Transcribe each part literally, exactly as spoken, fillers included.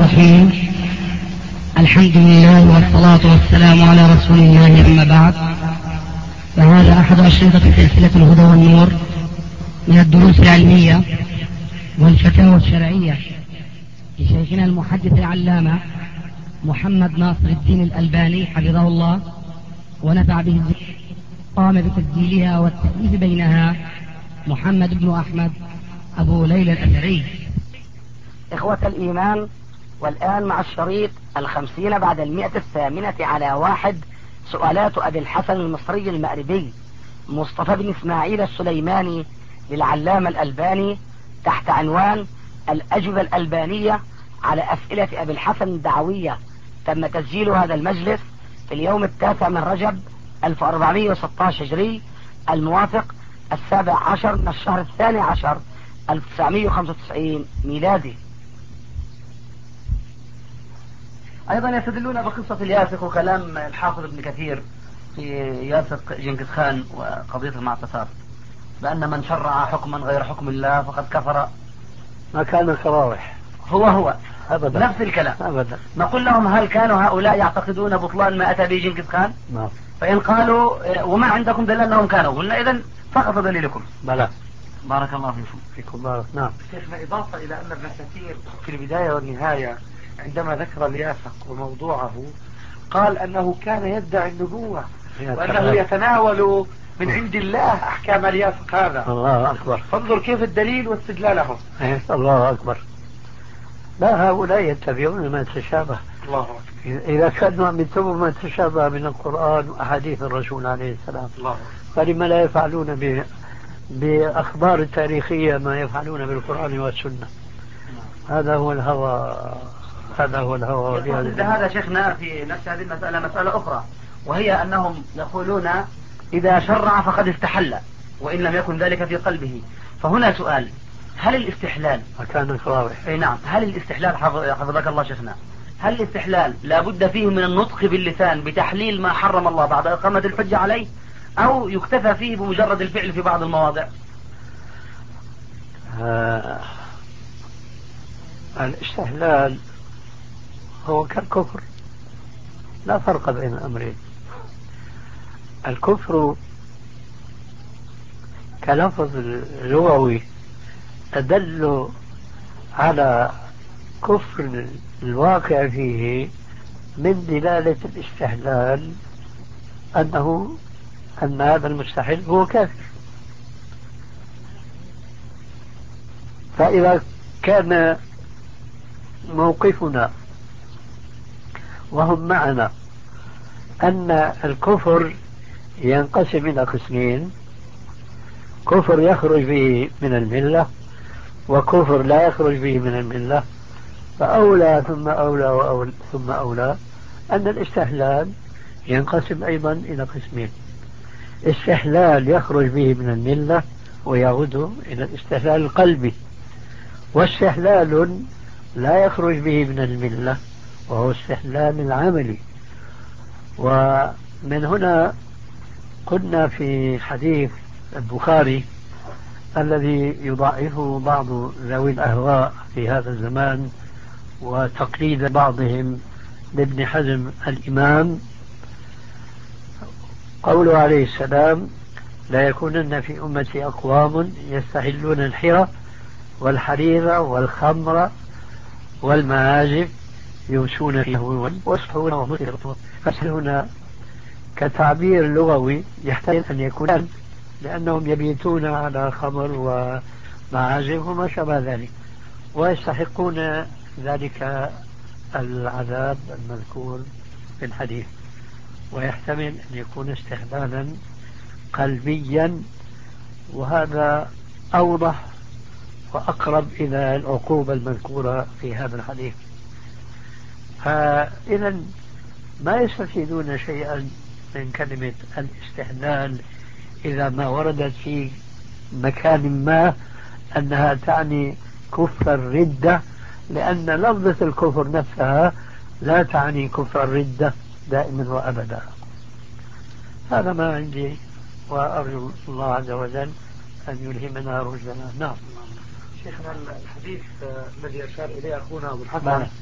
الرحيم. الحمد لله والصلاة والسلام على رسول الله، أما بعد، فهذا أحد أشرطة سلسلة الهدى والنور من الدروس العلمية والفتاوى الشرعية لشيخنا المحدث العلامة محمد ناصر الدين الألباني حفظه الله ونفع به. قام بتسجيلها والتأليف بينها محمد بن أحمد أبو ليلى الأثري. إخوة الإيمان، والآن مع الشريط الخمسين بعد المئة الثامنة على واحد، سؤالات أبي الحسن المصري المأربي مصطفى بن إسماعيل السليماني للعلامة الألباني تحت عنوان الأجوبة الألبانية على أسئلة أبي الحسن الدعوية. تم تسجيل هذا المجلس في اليوم التاسع من رجب ألف وأربعمائة وستة عشر هجري، الموافق السابع عشر من الشهر الثاني عشر ألف وتسعمائة وخمسة وتسعين ميلادي. أيضا يستدلون بقصة الياسق وكلام الحافظ ابن كثير في ياسق جنكيز خان وقضية المعتصر، بأن من شرع حكما غير حكم الله فقد كفر. ما كان الكراوح هو هو أبدا، نفس الكلام أبدا. نقول لهم: هل كانوا هؤلاء يعتقدون بطلان ما أتى به جنكيز خان؟ نعم. فإن قالوا وما عندكم دليل أنهم كانوا، قلنا إذن فقط دليلكم. بلى. بارك الله فيكم. فيكم بارك. نعم. شيخنا، إضافة إلى أن ابن كثير في البداية والنهاية عندما ذكر الياسق وموضوعه قال أنه كان يدعي النبوة وأنه يتناول من عند الله أحكام الياسق هذا. الله أكبر. فانظر كيف الدليل واستدلالهم. الله أكبر. لا، هؤلاء يتبعون ما تشابه. الله أكبر. إذا كانوا عم يتبعوا ما تشابه من القرآن وأحاديث الرسول عليه السلام، الله فلما لا يفعلون ب... بأخبار التاريخية ما يفعلون بالقرآن والسنة؟ هذا هو الهوى، هذا هو الهوى. هذا شيخنا في نفس هذه المسألة مسألة أخرى، وهي أنهم يقولون إذا شرع فقد استحل وإن لم يكن ذلك في قلبه. فهنا سؤال: هل الاستحلال مكان الكراوح؟ أي نعم. هل الاستحلال حفظك الله شيخنا، هل الاستحلال لا بد فيه من النطق باللسان بتحليل ما حرم الله بعد إقامة الحجة عليه، أو يكتفى فيه بمجرد الفعل في بعض المواضع؟ آه الاستحلال هو كالكفر، لا فرق بين الأمرين. الكفر كلفظ لغوي تدل على كفر الواقع فيه من دلالة الاستحلال أنه أن هذا المستحل هو كافر. فإذا كان موقفنا وهم معنا أن الكفر ينقسم إلى قسمين: كفر يخرج به من الملة وكفر لا يخرج به من الملة، فأولى ثم أولى وأولى ثم أولى أن الاستحلال ينقسم أيضا إلى قسمين: استحلال يخرج به من الملة ويعود إلى الاستحلال القلبي، واستحلال لا يخرج به من الملة وهو استحلال العملي. ومن هنا قلنا في حديث البخاري الذي يضعفه بعض ذوي الأهواء في هذا الزمان وتقليد بعضهم لابن حزم الإمام، قوله عليه السلام: لا يكونن في أمتي أقوام يستحلون الحرى والحرير والخمر والمعازف يمشون فيه ويصحون ومسرطون. فهنا كتعبير لغوي يحتمل أن يكون لأنهم يبيتون على خمر ومعازف وما شابه ذلك ويستحقون ذلك العذاب المذكور في الحديث. ويحتمل أن يكون استحلالا قلبيا، وهذا أوضح وأقرب إلى العقوبة المذكورة في هذا الحديث. فإذا ما يستفيدون شيئا من كلمة الاستحلال إذا ما وردت في مكان ما أنها تعني كفر الردة، لأن لفظة الكفر نفسها لا تعني كفر الردة دائما وأبدا. هذا ما عندي، وأرجو الله عز وجل أن يلهمنا رشدنا. نعم. شيخنا، الحديث الذي أشار إليه أخونا أبو الحسن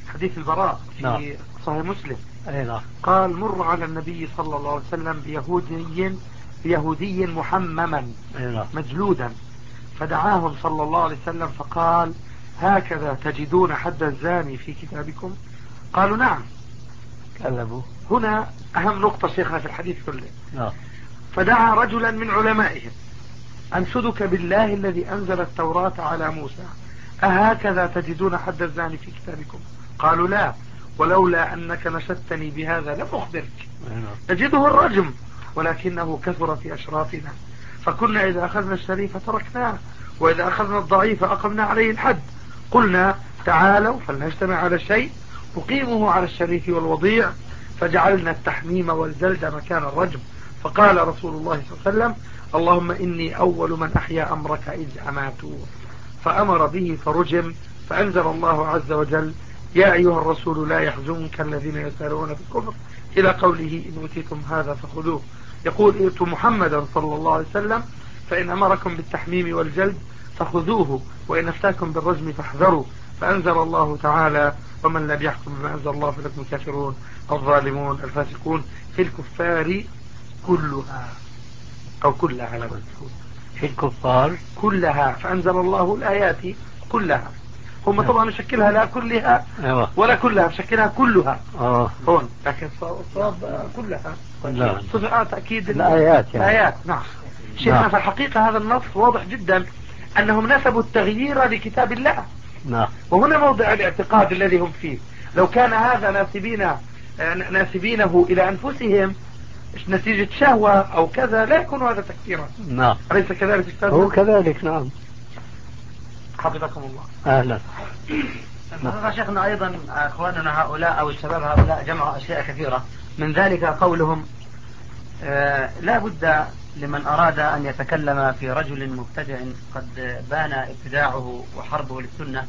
حديث البراء في نعم. صحيح مسلم. أي نعم. قال مر على النبي صلى الله عليه وسلم بيهودي بيهودي محمما مجلودا، فدعاهم صلى الله عليه وسلم فقال هكذا تجدون حد الزاني في كتابكم؟ قالوا نعم. كلموا. هنا أهم نقطة شيخنا في الحديث كله. نعم. فدعا رجلا من علمائهم أنشدك بالله الذي أنزل التوراة على موسى أهكذا تجدون حد الزاني في كتابكم؟ قالوا لا، ولولا أنك نشدتني بهذا لم أخبرك. نجده الرجم ولكنه كثر في أشرافنا، فكنا إذا أخذنا الشريف تركناه، وإذا أخذنا الضعيف أقمنا عليه الحد. قلنا تعالوا فلنجتمع على شيء نقيمه على الشريف والوضيع، فجعلنا التحميم والجلد مكان الرجم. فقال رسول الله صلى الله عليه وسلم اللهم إني أول من أحيا أمرك إذ أماتوا، فأمر به فرجم. فأنزل الله عز وجل يا أيها الرسول لا يحزنك الذين يسارعون في الكفر إلى قوله إن أوتيتم هذا فخذوه. يقول ائتوا محمدا صلى الله عليه وسلم فإن أمركم بالتحميم والجلد فخذوه، وإن أفتاكم بالرجم فاحذروا. فأنزل الله تعالى ومن لم يحكم بما أنزل الله فلكم الكافرون الظالمون الفاسقون. في الكفار كلها أو كلها على في الكفار كلها، فأنزل الله الآيات كلها. هم طبعا مشكلها لا كلها ولا كلها، مشكلها كلها آه. هون، لكن صواب كلها لا. صفات أكيد الآيات يعني. الآيات. نعم شيخنا. نعم. في الحقيقة هذا النص واضح جدا أنهم نسبوا التغيير لكتاب الله. نعم. وهنا موضع الاعتقاد الذي هم فيه. لو كان هذا ناسبين ناسبينه إلى أنفسهم نتيجة شهوة أو كذا لا يكون هذا تكفيرا. نعم. أليس كذلك أستاذ؟ هو كذلك. نعم. حفظكم الله. أهلا. نعم. شيخنا أيضا أخواننا هؤلاء أو الشباب هؤلاء جمعوا أشياء كثيرة، من ذلك قولهم آه لا بد لمن أراد أن يتكلم في رجل مبتدع قد بان ابتداعه وحربه للسنة،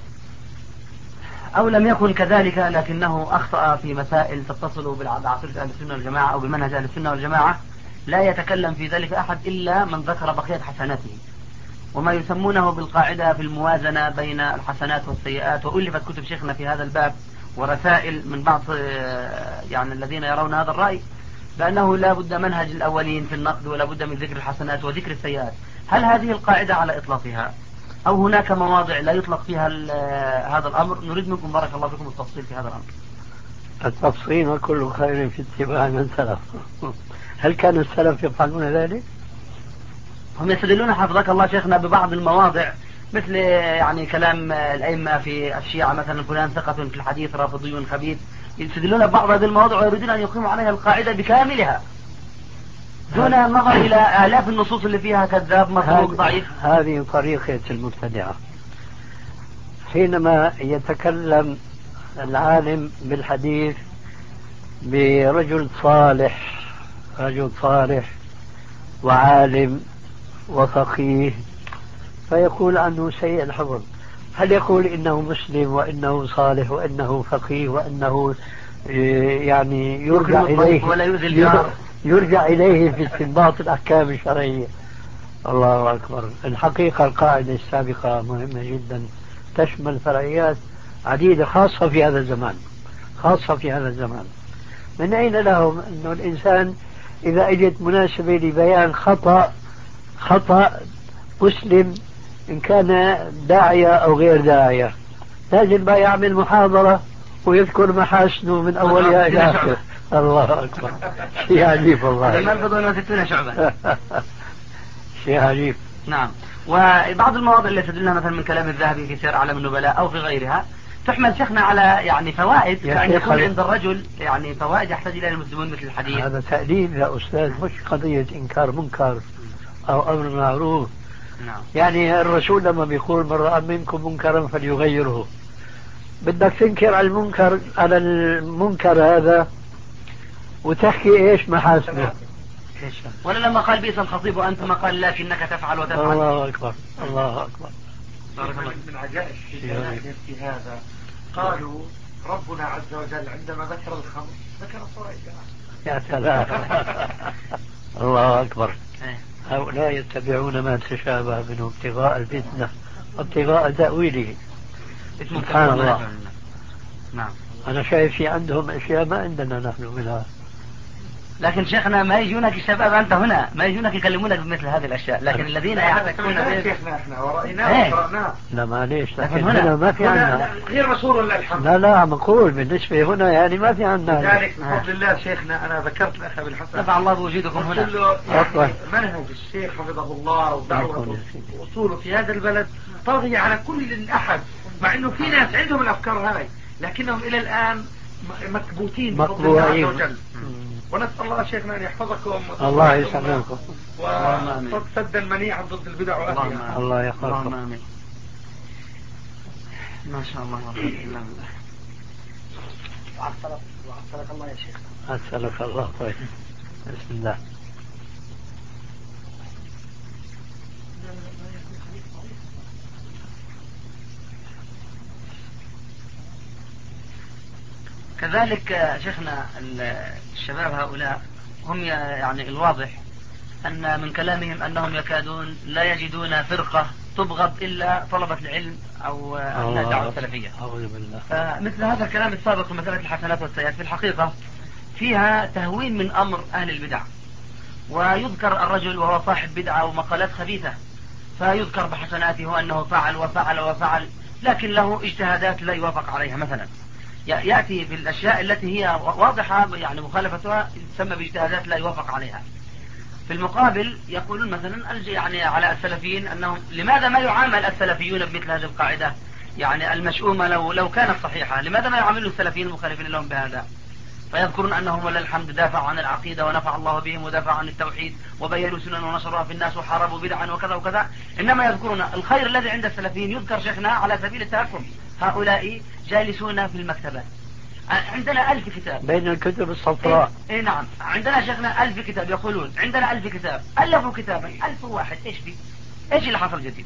أو لم يكن كذلك لكنه أخطأ في مسائل تتصل بعقيدة أهل السنة والجماعة أو بمنهج أهل السنة والجماعة، لا يتكلم في ذلك أحد إلا من ذكر بقية حسناته، وما يسمونه بالقاعدة في الموازنة بين الحسنات والسيئات. وألفت كتب شيخنا في هذا الباب ورسائل من بعض يعني الذين يرون هذا الرأي بأنه لا بد منهج الأولين في النقد ولا بد من ذكر الحسنات وذكر السيئات. هل هذه القاعدة على إطلاقها أو هناك مواضع لا يطلق فيها هذا الأمر؟ نريد منكم بارك الله فيكم التفصيل في هذا الأمر. التفصيل وكل خير في اتباع من سلف. هل كان السلف يفعلون ذلك؟ هم يستدلون حفظك الله شيخنا ببعض المواضع مثل يعني كلام الأئمة في الشيعة مثلا فلان ثقة في الحديث رافضي خبيث، يستدلون ببعض هذه المواضع ويريدون أن يقيموا عليها القاعدة بكاملها دون النظر إلى آلاف النصوص اللي فيها كذاب متروك ضعيف. هذه طريقة المبتدعة. حينما يتكلم العالم بالحديث برجل صالح، رجل صالح وعالم وفقيه، فيقول عنه سيء الحفظ، هل يقول إنه مسلم وإنه صالح وإنه فقيه وإنه يعني يرجع إليه ولا يرجع, يرجع إليه في استنباط الأحكام الشرعية؟ الله أكبر. الحقيقة القاعدة السابقة مهمة جدا، تشمل فرعيات عديدة خاصة في هذا الزمان، خاصة في هذا الزمان. من أين لهم أنه الإنسان إذا أجت مناسبة لبيان خطأ خطأ مسلم إن كان داعية أو غير داعية لازم بقى يعمل محاضرة ويذكر محاسنه من أولها إلى آخره؟ الله أكبر. شيء عجيب والله. هذا المرفض ستون شعبا. شيء عجيب. نعم. وبعض المواضع اللي تدلنا مثلا من كلام الذهبي في سير أعلام النبلاء أو في غيرها تحمل شيخنا على يعني فوائد، كأن يكون عند الرجل يعني فوائد يحتاج إلى المسلمون مثل الحديث. هذا تأليف يا أستاذ، مش قضية إنكار منكر أو أمر معروف. نعم. يعني الرسول لما بيقول من رأى منكم منكرا فليغيره، بدك تنكر على المنكر على المنكر هذا وتحكي إيش محاسنه. ولا لما قال بئس الخطيب وأنت ما قال لكنك تفعل وتفعل. الله أكبر. الله أكبر. من عجائب في هذا قالوا ربنا عز وجل عندما ذكر الخمر ذكر فوائدها. يا سلام. الله أكبر. هؤلاء يتبعون ما تشابه منه ابتغاء الفتنة وابتغاء تأويله. سبحان الله. نعم. أنا شايف في عندهم أشياء ما عندنا نحن منها. لكن شيخنا ما يجونك الشباب أنت هنا ما يجونك يكلمونك بمثل هذه الأشياء، لكن الذين يعرفون شيخنا احنا ورأيناه وقرأناه. لا معليش، لكن, لكن هنا, هنا ما في عندنا غير مشهور ولا الحمد. لا لا مقول بالنسبة هنا يعني ما في عندنا. ذلك بفضل الله شيخنا أنا ذكرت الأخ بالحسن نفع الله بوجودكم هنا. قلت له يعني منهج الشيخ حفظه الله ودعوته وأصوله في هذا البلد طاغية على كل أحد، مع إنه في ناس عندهم الأفكار هاي لكنهم إلى الآن مكبوتين بفضل الله عز وجل. ونسأل الله شيخنا أن يحفظكم الله يسلمكم وسدا منيعا ضد البدع وأهلها. الله يحفظكم. ما شاء الله. وعسلك وعسلك الله يا شيخ. عسلك الله. طيب بسم الله. كذلك شيخنا الشباب هؤلاء هم يعني الواضح أن من كلامهم أنهم يكادون لا يجدون فرقة تبغض إلا طلبة العلم أو أبناء الدعوة السلفية. فمثل هذا الكلام السابق في مسألة الحسنات والسيئات في الحقيقة فيها تهوين من أمر أهل البدع، ويذكر الرجل وهو صاحب بدعة ومقالات خبيثة فيذكر بحسناته أنه فعل وفعل وفعل، لكن له اجتهادات لا يوافق عليها. مثلا يأتي في الأشياء التي هي واضحة يعني مخالفتها تسمى باجتهادات لا يوافق عليها. في المقابل يقولون مثلا يعني على السلفيين أنهم لماذا ما يعامل السلفيون بمثل هذه القاعدة يعني المشؤومة لو لو كانت صحيحة، لماذا ما يعاملوا السلفيين المخالفين لهم بهذا؟ فيذكرون أنهم ولله الحمد دافعوا عن العقيدة ونفع الله بهم ودافعوا عن التوحيد وبينوا سنن ونشروها في الناس وحاربوا بدعا وكذا وكذا، إنما يذكرون الخير الذي عند السلفيين يذكر شيخنا على سبيل التهكم. هؤلاء جالسون في المكتبات عندنا ألف كتاب بين الكتب الصفراء. إيه, إيه نعم عندنا شيخنا ألف كتاب، يقولون عندنا ألف كتاب ألفوا كتابا ألف واحد إيش في إيش اللي حصل جديد؟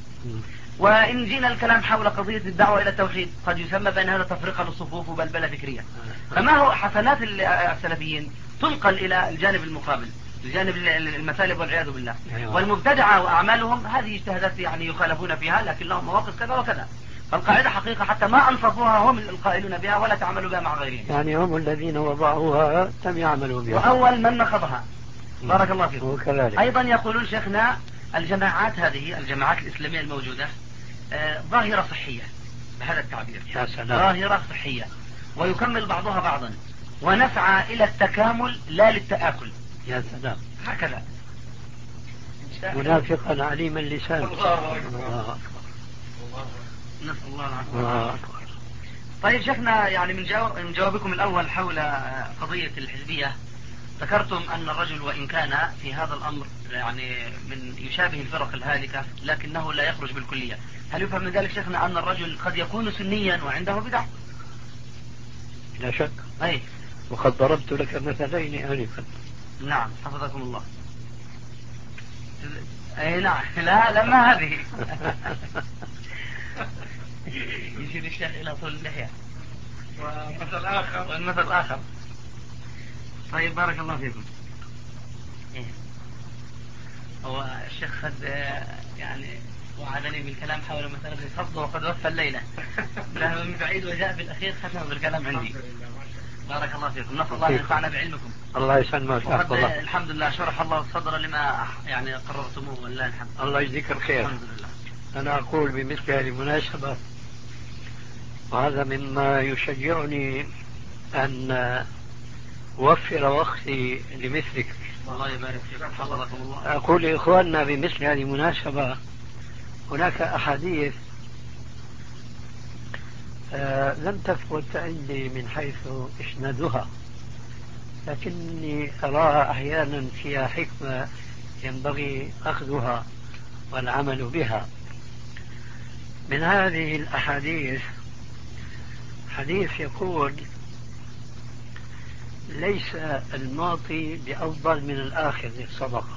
وإن جينا الكلام حول قضية الدعوة إلى التوحيد قد يسمى بين هذا تفرقة للصفوف وبلبلة فكرية. فما هو حسنات السلفيين تنقل إلى الجانب المقابل الجانب المثالب والعياذ بالله. والمبتدعة وأعمالهم هذه اجتهادات يعني يخالفون فيها لكن لهم مواقف كذا وكذا. فالقاعدة حقيقة حتى ما أنصفوها هم القائلون بها ولا تعملوا بها مع غيرهم، يعني هم الذين وضعوها لم يعملوا بها وأول من نقضها. بارك الله فيكم. وكذلك أيضا يقولون شيخنا الجماعات هذه الجماعات الإسلامية الموجودة آه ظاهرة صحية بهذا التعبير، ظاهرة صحية ويكمل بعضها بعضا ونسعى إلى التكامل لا للتآكل. يا سلام هكذا منافقا عليم اللسان. الله أكبر. نسأل الله العافية. طيب شيخنا يعني من, جواب من جوابكم الأول حول قضية الحزبية ذكرتم أن الرجل وإن كان في هذا الأمر يعني من يشابه الفرق الهالكة لكنه لا يخرج بالكلية. هل يفهم من ذلك شيخنا أن الرجل قد يكون سنيا وعنده بدع؟ لا شك. أي وقد ضربت لك مثلين آنفا. نعم حفظكم الله. أي نعم لا لما هذه يشير الشيخ إلى طول اللحية ومثل آخر والمثل آخر. طيب بارك الله فيكم. إيه. هو الشيخ قد يعني وعدني بالكلام حول مسألة الخفض وقد وفى الليلة له من بعيد وجاء بالأخير ختم بالكلام عندي. بارك الله فيكم. نسأل الله أن ينفعنا بعلمكم. الله يسلمك. الله الحمد لله شرح الله الصدر لما يعني قررتموه والله الحمد. الله يجزيك الخير. الحمد لله. أنا أقول بمثل هذه المناسبة وهذا مما يشجعني أن أوفر وقتي لمثلك. الله يبارك فيك. حفظكم الله. أقول لإخواننا بمثل هذه المناسبة هناك أحاديث آه لم تثبت عندي من حيث إسنادها لكني أراها أحيانا فيها حكمة ينبغي أخذها والعمل بها. من هذه الأحاديث حديث يقول ليس المعطي بأفضل من الآخذ للصدقة،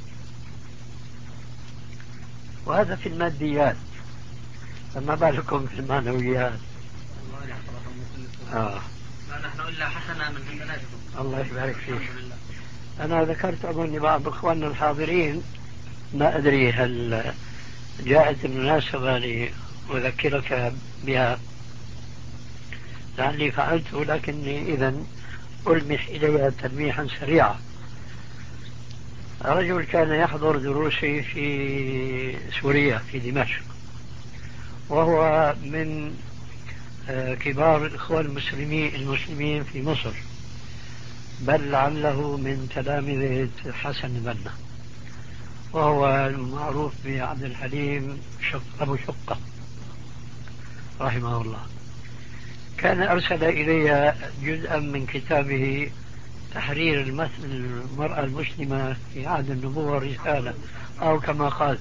وهذا في الماديات فما بالكم في المعنويات. الله يحفظكم. آه. ما نحن إلا حسنا من حسناتكم. الله يبارك فيك. أنا ذكرت أظن بعض إخواننا الحاضرين ما أدري هل جاءت المناسبة لأذكرك بها لعلي فعلته، لكني إذا ألمح إليها تلميحا سريعا. رجل كان يحضر دروسي في سوريا في دمشق، وهو من كبار الإخوان المسلمين المسلمين في مصر، بل لعله من تلامذة حسن البنا، وهو المعروف بعبد الحليم شق أبو شقة رحمه الله. كان أرسل إلي جزءا من كتابه تحرير المرأة المسلمة في عهد النبوة رسالة، أو كما قال،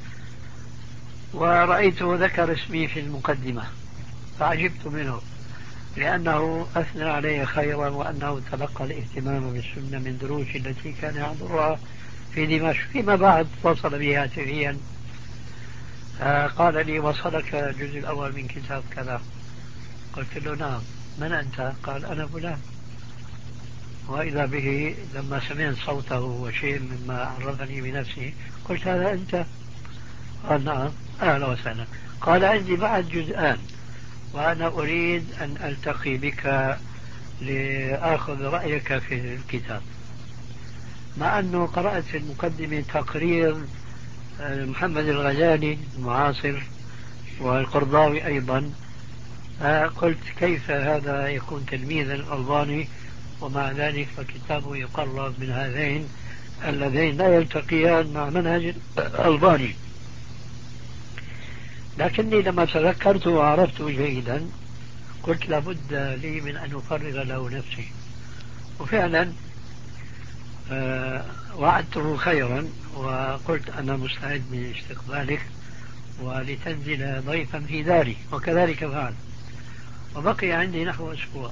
ورأيته ذكر اسمي في المقدمة فعجبت منه، لأنه أثنى علي خيرا، وأنه تلقى الاهتمام بالسنة من دروسي التي كان يحضرها في دمشق. فيما بعد اتصل بي هاتفيا قال لي: وصلك الجزء الأول من كتاب كذا؟ قلت له: نعم. من أنت؟ قال: أنا فلان. وإذا به لما سمعت صوته وشيء مما عرفني بنفسه قلت: هذا أنت؟ قال: نعم. أهلا وسهلا. قال: عندي بعد جزءان، وأنا أريد أن ألتقي بك لآخذ رأيك في الكتاب. مع أنه قرأت في المقدمة تقرير محمد الغزالي المعاصر والقرضاوي أيضا، قلت: كيف هذا يكون تلميذا الألباني ومع ذلك فكتابه يقرب من هذين اللذين لا يلتقيان مع منهج الألباني؟ لكني لما تذكرته وعرفته جيدا قلت: لابد لي من أن أفرغ له نفسي. وفعلا آه وعدته خيرا وقلت: أنا مستعد لاستقبالك ولتنزل ضيفا في داري، وكذلك فعل. وبقي عندي نحو أسبوع.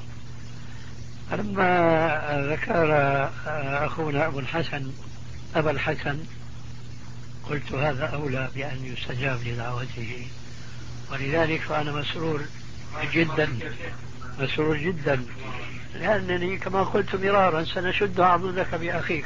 لما ذكر أخونا أبو الحسن أبا الحسن قلت: هذا أولى بأن يستجاب لدعوته، ولذلك فأنا مسرور جدا مسرور جدا لأنني كما قلت مرارا سنشد عضدك بأخيك.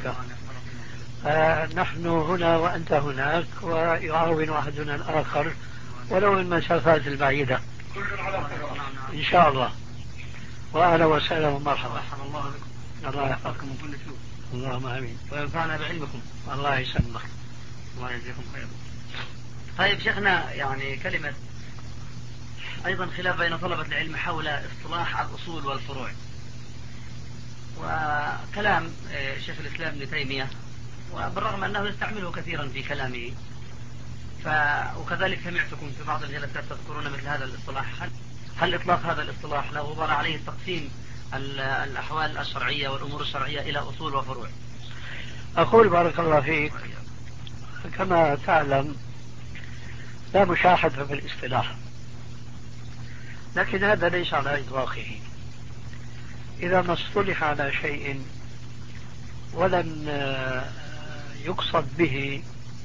نحن هنا وأنت هناك، ويعاون أحدنا الآخر ولو من المسافات البعيدة إن شاء الله. وأهلا وسهلا ومرحبا. الله يحفظكم من كل سوء. اللهم آمين. وينفعنا بعلمكم. الله يسلمك. الله يجزيكم خيرا. طيب شيخنا، يعني كلمة أيضا خلاف بين طلبة العلم حول اصطلاح الأصول والفروع، وكلام شيخ الإسلام ابن تيمية، وبالرغم أنه يستعمله كثيرا في كلامه، ف... وكذلك سمعتكم في بعض الجلسات تذكرون مثل هذا الاصطلاح. هل, هل إطلاق هذا الاصطلاح لا غبار عليه تقسيم الأحوال الشرعية والأمور الشرعية إلى أصول وفروع؟ أقول بارك الله فيك، كما تعلم لا مشاحة في الاصطلاح، لكن هذا ليس على إطلاقه. إذا ما اصطلح على شيء ولم يقصد به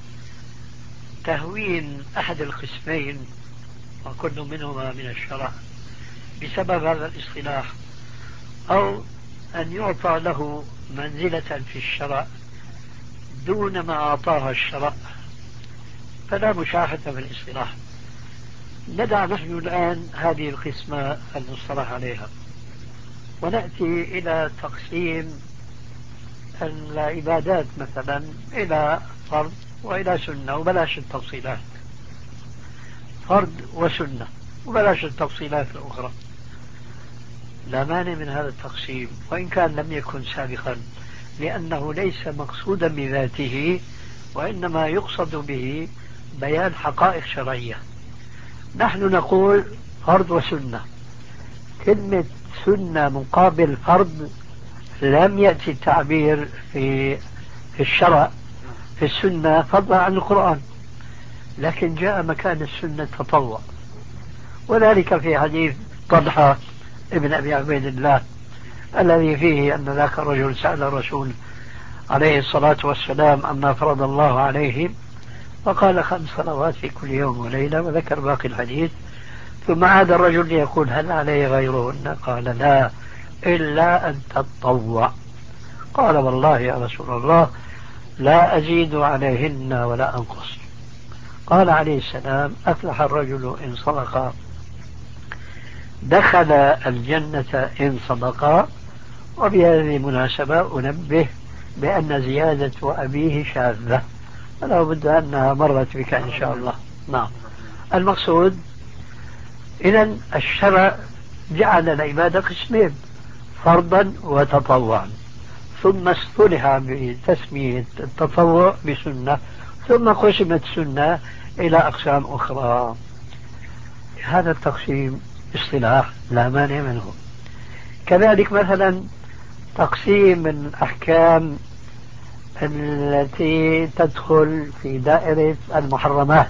تهوين أحد القسمين وكل منهما من الشرع بسبب هذا الاصطلاح، أو أن يعطى له منزلة في الشرع دون ما أعطاها الشرع، فلا مشاحة في الاصطلاح. ندع نحن الآن هذه القسمة المصطلح عليها، ونأتي إلى تقسيم العبادات مثلا إلى فرض وإلى سنة، وبلاش التفصيلات، فرض وسنة وبلاش التفصيلات الأخرى. لا مانع من هذا التقسيم وإن كان لم يكن سابقا، لأنه ليس مقصودا بذاته، وإنما يقصد به بيان حقائق شرعية. نحن نقول فرض وسنة. كلمة سنة مقابل فرض لم يأتي التعبير في في الشرع في السنة فضلا عن القرآن، لكن جاء مكان السنة تطوع، وذلك في حديث طلحة ابن أبي عبيد الله الذي فيه أن ذاك الرجل سأل الرسول عليه الصلاة والسلام عما فرض الله عليه، فقال: خمس صلوات في كل يوم وليلة، وذكر باقي الحديث. ثم عاد الرجل ليقول: هل عليه غيرهن؟ قال: لا، إلا أن تطوع. قال: والله يا رسول الله لا أزيد عليهن ولا أنقص. قال عليه السلام: أفلح الرجل إن صدق دخل الجنة إن صدقا. وبهذه المناسبة أنبه بأن زيادة وأبيه شاذة، ولا بد أنها مرت بك إن شاء الله. نعم. المقصود إذن الشرع جعل العبادة قسمين: فرضا وتطوعا، ثم اصطلح بتسمية التطوع بسنة، ثم قسمت السنة إلى أقسام أخرى. هذا التقسيم اصطلاح لا مانع منه. كذلك مثلا تقسيم الأحكام التي تدخل في دائرة المحرمات،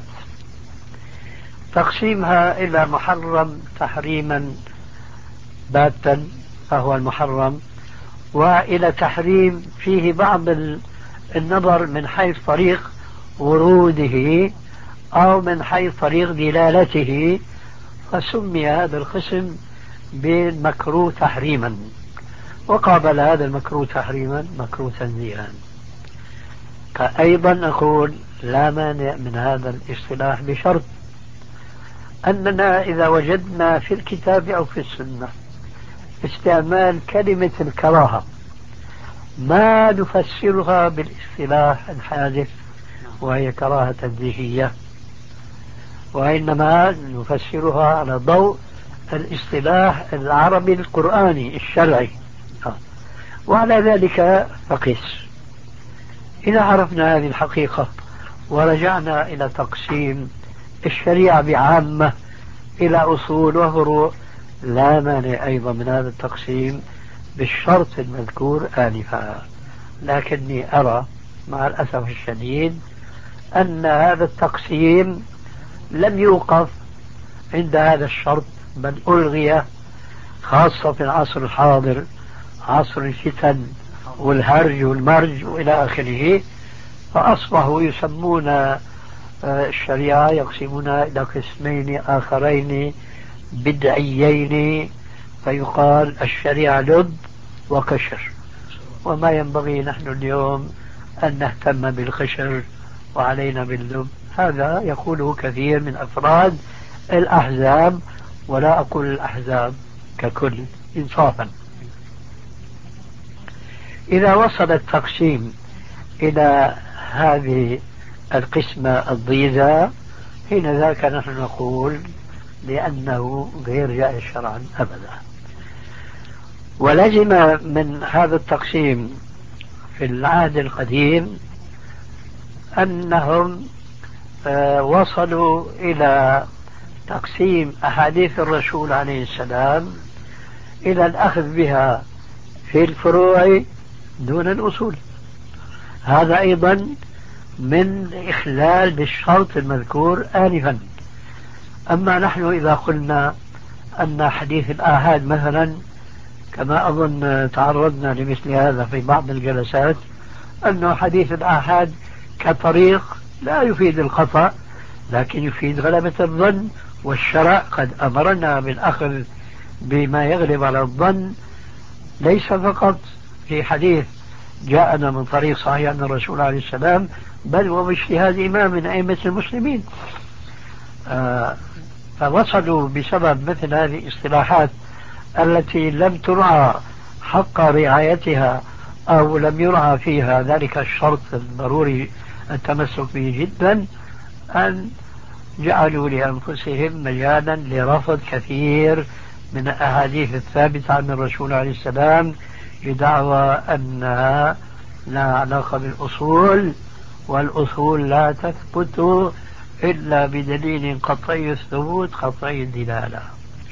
تقسيمها إلى محرم تحريما باتا فهو المحرم، وإلى تحريم فيه بعض النظر من حيث طريق وروده أو من حيث طريق دلالته، فسمي هذا القسم بالمكروه تحريما، وقابل هذا المكروه تحريما مكروه تنزيها. أيضا أقول لا مانع من هذا الاصطلاح بشرط أننا إذا وجدنا في الكتاب أو في السنة استعمال كلمة الكراهة ما نفسرها بالاصطلاح الحادث وهي كراهة تنزيهية، وإنما نفسرها على ضوء الاصطلاح العربي القرآني الشرعي. وعلى ذلك فقس. إذا عرفنا هذه الحقيقة ورجعنا إلى تقسيم الشريعة بعامة إلى أصول وفروع، لا مانع أيضا من هذا التقسيم بالشرط المذكور آنفا. لكني أرى مع الأسف الشديد أن هذا التقسيم لم يوقف عند هذا الشرط، بل ألغي، خاصة في العصر الحاضر، عصر الفتن والهرج والمرج وإلى آخره، فأصبحوا يسمون الشريعة يقسمونها إلى قسمين آخرين بدعيين، فيقال الشريعة لب وقشر، وما ينبغي نحن اليوم أن نهتم بالقشر وعلينا باللب. هذا يقوله كثير من أفراد الأحزاب، ولا أقول الأحزاب ككل إنصافا. إذا وصل التقسيم إلى هذه القسمة الضيزة، حين ذاك نحن نقول لأنه غير جائز شرعا أبدا. ولزم من هذا التقسيم في العهد القديم أنهم وصلوا إلى تقسيم أحاديث الرسول عليه السلام إلى الأخذ بها في الفروع دون الأصول. هذا أيضا من إخلال بالشرط المذكور آنفا. أما نحن إذا قلنا أن حديث الآحاد مثلا، كما أظن تعرضنا لمثل هذا في بعض الجلسات، أنه حديث الآحاد كطريق لا يفيد الخطأ لكن يفيد غلبة الظن، والشرع قد أمرنا بالأخذ بما يغلب على الظن، ليس فقط في حديث جاءنا من طريق صحيح عن الرسول عليه السلام، بل وباجتهاد إمام من أئمة المسلمين. آه فوصلوا بسبب مثل هذه الاصطلاحات التي لم ترعى حق رعايتها أو لم يرعى فيها ذلك الشرط الضروري التمسك به جدا، أن جعلوا لأنفسهم مجالا لرفض كثير من الأحاديث الثابتة عن الرسول عليه السلام بدعوى أنها لا علاقة بالأصول، والأصول لا تثبت إلا بدليل قطعي الثبوت قطعي الدلالة.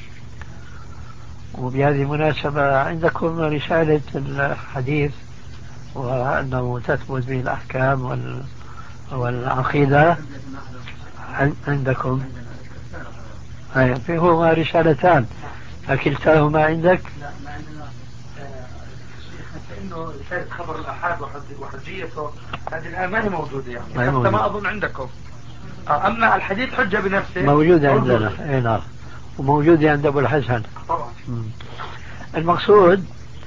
وبهذه المناسبة عندكم رسالة الحديث وأنه تثبت به الأحكام والعقيدة عندكم، فيهما رسالتان، فكلتاهما عندك؟ لا ما عندنا. إنه رسالة خبر الآحاد وحجيته هذه الآن ما هي موجودة، يعني حتى موجود. ما أظن عندكم. أما الحديث حجة بنفسه موجودة عندنا. اي نعم، وموجودة عند أبو الحسن طبعا. المقصود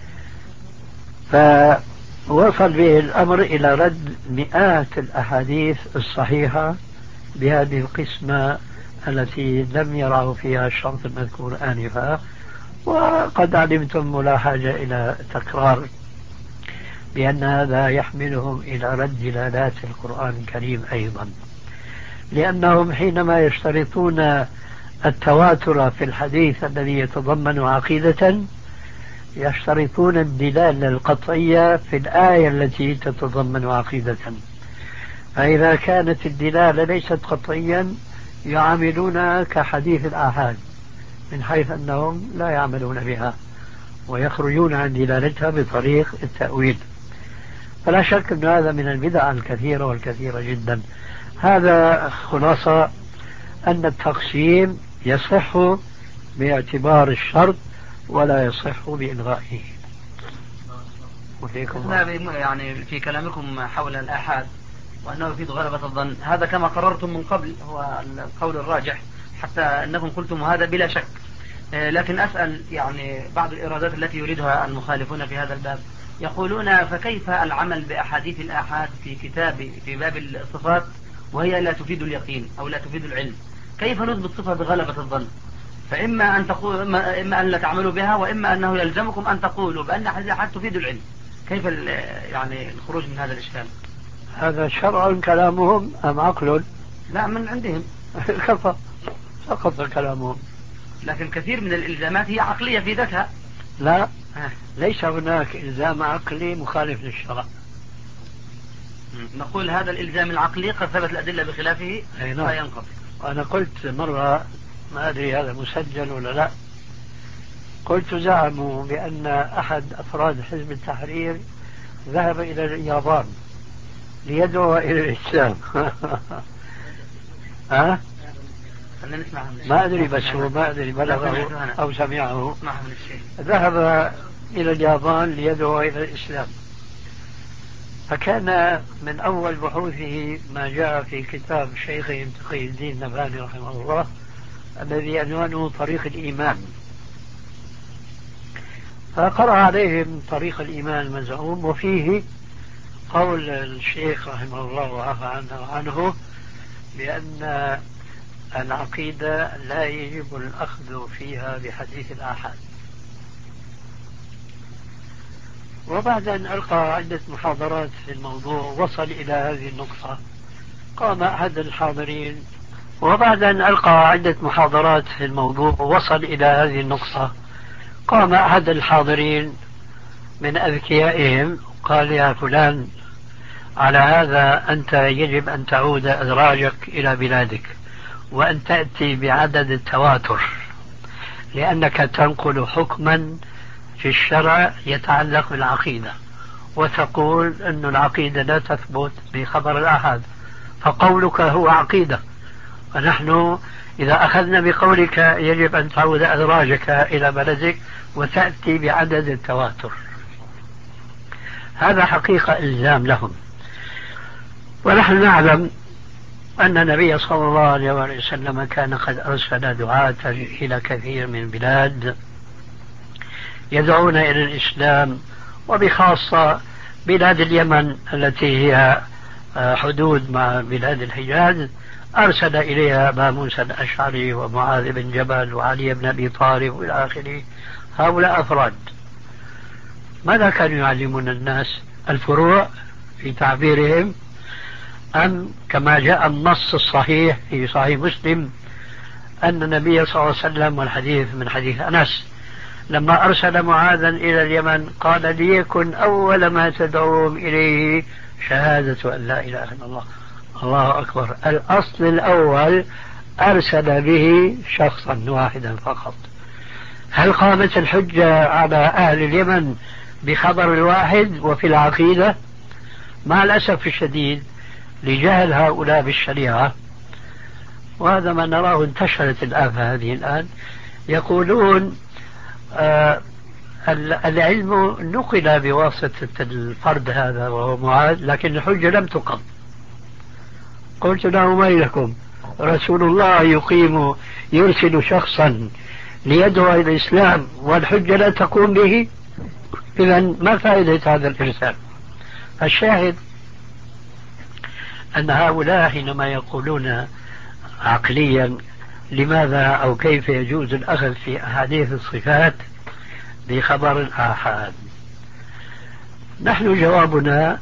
فوصل به الأمر إلى رد مئات الأحاديث الصحيحة بهذه القسمة التي لم يروا فيها الشرط المذكور آنفا، وقد علمتم ولا حاجة إلى تكرار بأن هذا يحملهم إلى رد دلالات القرآن الكريم أيضا، لأنهم حينما يشترطون التواتر في الحديث الذي يتضمن عقيدة يشترطون الدلالة القطعية في الآية التي تتضمن عقيدة، فإذا كانت الدلالة ليست قطعيا يعاملونها كحديث الآحاد من حيث أنهم لا يعملون بها ويخرجون عن دلالتها بطريق التأويل. فلا شك أن هذا من البدع الكثيرة والكثيرة جدا. هذا خلاصة أن التقسيم يصح باعتبار الشرط ولا يصح بإلغائه. يعني في كلامكم حول الآحاد وأنه يفيد غلبة الظن، هذا كما قررتم من قبل هو القول الراجح، حتى أنكم قلتم هذا بلا شك. لكن أسأل يعني بعض الإرادات التي يريدها المخالفون في هذا الباب، يقولون فكيف العمل بأحاديث الآحاد في كتاب في باب الصفات وهي لا تفيد اليقين أو لا تفيد العلم؟ كيف نثبت صفة بغلبة الظن؟ فإما أن تقول إما أن لا تعملوا بها، وإما أنه يلزمكم أن تقولوا بأن أحاديث الآحاد تفيد العلم. كيف يعني الخروج من هذا الإشكال؟ هذا شرع كلامهم أم عقل؟ لا، من عندهم. كفى سقط كلامهم. لكن كثير من الإلزامات هي عقلية في ذاتها. لا، ليس هناك إلزام عقلي مخالف للشرع. نقول هذا الإلزام العقلي قد ثبت الأدلة بخلافه فينقضي. أنا قلت مرة، ما أدري هذا مسجل ولا لا، قلت زعموا بأن أحد أفراد حزب التحرير ذهب إلى اليابان ليدعو إلى الإسلام. ها؟ ما أدري، بس هو ما أدري بلغه أو سمعه. ذهب إلى اليابان ليدعو إلى الإسلام، فكان من أول بحوثه ما جاء في كتاب شيخهم تقي الدين نبهاني رحمه الله الذي عنوانه طريق الإيمان، فقرأ عليهم طريق الإيمان المزعوم، وفيه قول الشيخ رحمه الله وعفى عنه عنه بأن العقيدة لا يجب الأخذ فيها بحديث الآحاد. وبعد أن ألقى عدة محاضرات في الموضوع وصل إلى هذه النقطة، قام أحد الحاضرين وبعد أن ألقى عدة محاضرات في الموضوع وصل إلى هذه النقطة قام أحد الحاضرين من أذكيائهم قال: يا فلان، على هذا أنت يجب أن تعود أدراجك إلى بلادك وأن تأتي بعدد التواتر، لأنك تنقل حكما في الشرع يتعلق بالعقيدة، وتقول أن العقيدة لا تثبت بخبر الآحاد، فقولك هو عقيدة، ونحن إذا أخذنا بقولك يجب أن تعود أدراجك إلى بلدك وتأتي بعدد التواتر. هذا حقيقة إلزام لهم، ونحن نعلم أن النبي صلى الله عليه وسلم كان قد أرسل دعاة إلى كثير من البلاد يدعون إلى الإسلام، وبخاصة بلاد اليمن التي هي حدود مع بلاد الحجاز، أرسل إليها أبا موسى الأشعري ومعاذ بن جبل وعلي بن أبي طالب وإلى آخره. هؤلاء أفراد ماذا كانوا يعلمون الناس؟ الفروع في تعبيرهم، أم كما جاء النص الصحيح في صحيح مسلم أن النبي صلى الله عليه وسلم، والحديث من حديث أنس، لما أرسل معاذا إلى اليمن قال: ليكن أول ما تدعوهم إليه شهادة أن لا إله إلا الله. الله أكبر. الأصل الأول أرسل به شخصا واحدا فقط. هل قامت الحجة على أهل اليمن بخبر الواحد وفي العقيدة؟ مع الأسف الشديد لجهل هؤلاء بالشريعة، وهذا ما نراه انتشرت الآفة هذه الآن، يقولون آه العلم نقل بواسطة الفرد هذا وهو معاذ، لكن الحجة لم تقم. قلت له: ما لكم؟ رسول الله يقيم يرسل شخصا ليدعو إلى الإسلام والحجة لا تقوم به، إذن ما فائدة هذا الإرسال؟ الشاهد أن هؤلاء حينما يقولون عقليا لماذا أو كيف يجوز الأخذ في أحاديث الصفات بخبر الآحاد؟ نحن جوابنا